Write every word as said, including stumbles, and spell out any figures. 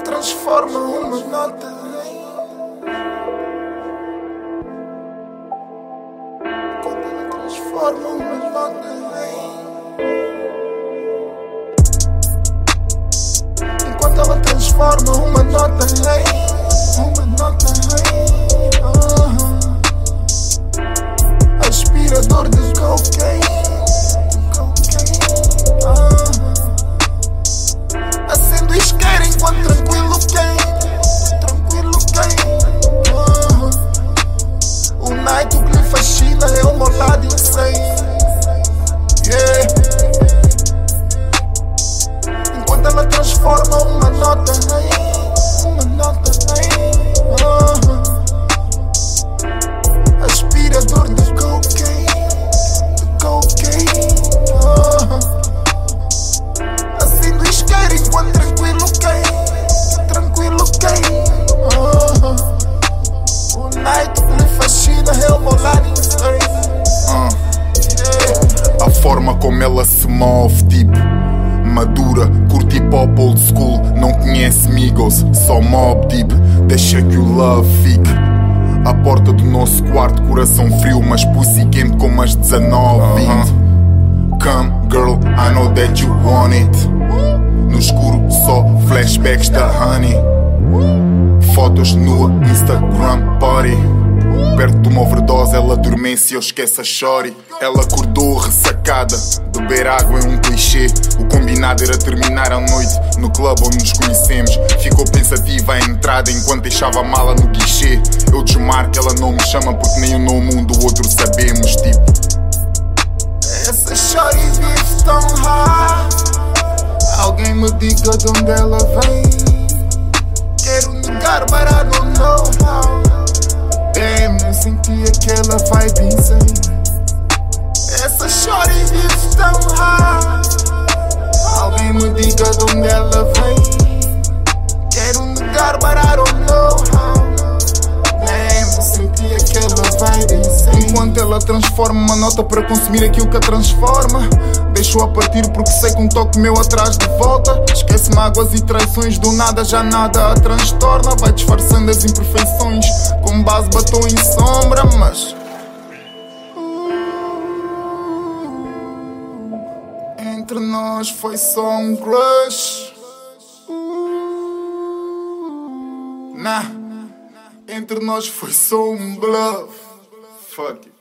transforma uma nota em... Quando ela transforma uma nota em... Enquanto ela transforma uma nota em... Uma nota em... uh-huh. Aspirador de cocaine. Enquanto tranquilo quem, tranquilo quem uh-huh. O night o que lhe fascina é o meu lado insane, yeah. Enquanto ela transforma uma nota em, uma nota em uh-huh. Aspirador de cocaine, de cocaine uh-huh. Acendo isqueiro enquanto tranquilo quem. A forma como ela se move, tipo madura, curte hip hop old school. Não conhece Migos, só Mob Deep. Deixa que o love fique à porta do nosso quarto. Coração frio, mas pussy quente como as dezanove, vinte. Come girl, I know that you want it. No escuro só flashbacks da honey. Fotos nua, Instagram party. Perto de uma overdose ela adormece e eu esqueço a shorty. Ela acordou ressacada, beber água é um clichê. O combinado era terminar a noite no clube onde nos conhecemos. Ficou pensativa à entrada enquanto deixava a mala no guichê. Eu desmarco, ela não me chama porque nem o nome um do outro sabemos, tipo. Essa shorty vive tão high. Alguém me diga de onde ela vem. Quero negar, but I don't know how. Damn, eu senti aquela vibe insane. Essa shorty vive tão high. Alguém me diga de onde ela vem. Quero negar, but I don't know how. Damn, eu senti aquela vibe insane. Enquanto ela transforma uma nota para consumir aquilo que a transforma. Deixo-a partir porque sei que um toque meu atrás de volta. Esquece mágoas e traições, do nada já nada a transtorna. Vai disfarçando as imperfeições, com base batom em sombra, mas entre nós foi só um crush. Nah, entre nós foi só um bluff. Fuck it.